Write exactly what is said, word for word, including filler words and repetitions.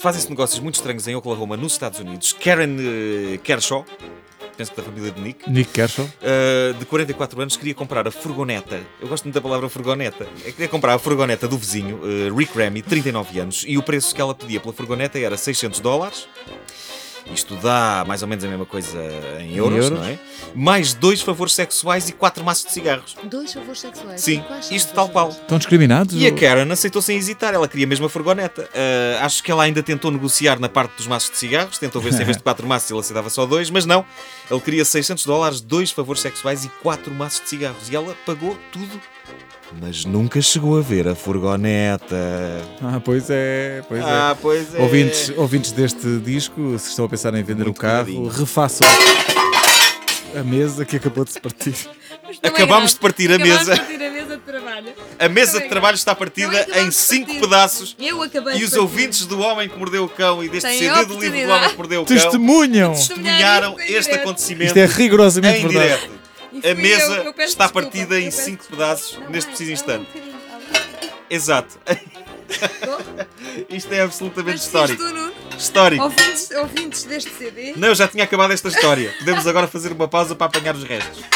fazem-se negócios muito estranhos em Oklahoma, nos Estados Unidos. Karen uh, Kershaw, penso que da família de Nick, Nick Kershaw, uh, de quarenta e quatro anos, queria comprar a furgoneta. Eu gosto muito da palavra furgoneta. Eu queria comprar a furgoneta do vizinho, uh, Rick Remy, trinta e nove anos, e o preço que ela pedia pela furgoneta era seiscentos dólares. Isto dá mais ou menos a mesma coisa em euros, euros. não é? Mais dois favores sexuais e quatro maços de cigarros. Dois favores sexuais? Sim, Quais são isto os tal dois qual. favores? estão discriminados? E a ou- Karen aceitou sem hesitar, ela queria mesmo a furgoneta. Uh, acho que ela ainda tentou negociar na parte dos maços de cigarros, tentou ver se em vez de quatro maços ele aceitava só dois, mas não. Ele queria seiscentos dólares, dois favores sexuais e quatro maços de cigarros. E ela pagou tudo. Mas nunca chegou a ver a furgoneta. Ah, pois é, pois é. Ah, pois é. Ouvintes, ouvintes deste disco, se estão a pensar em vender Muito o carro, cuidadinho. refaçam a mesa que acabou de se partir. Mas não é Acabámos grave. de partir a Acabámos mesa. de partir a mesa de trabalho. A mesa Não é de trabalho está Não partida é em acabámos de cinco partir. pedaços. Eu acabei E de os partir. ouvintes do Homem que Mordeu o Cão e deste Têm C D do livro do oportunidade. Homem que Mordeu o Cão Testemunham! testemunharam Em este direto. acontecimento Isto é rigorosamente em verdade. direto. E fui A eu, mesa eu peço está desculpa, partida eu em peço cinco desculpa. pedaços Não, neste é, preciso é um instante. bocadinho. Exato. Estou? Isto é absolutamente Mas se histórico. isto, Nuno, Histórico. ouvintes, ouvintes deste C D, Não, eu já tinha acabado esta história. Podemos agora fazer uma pausa para apanhar os restos.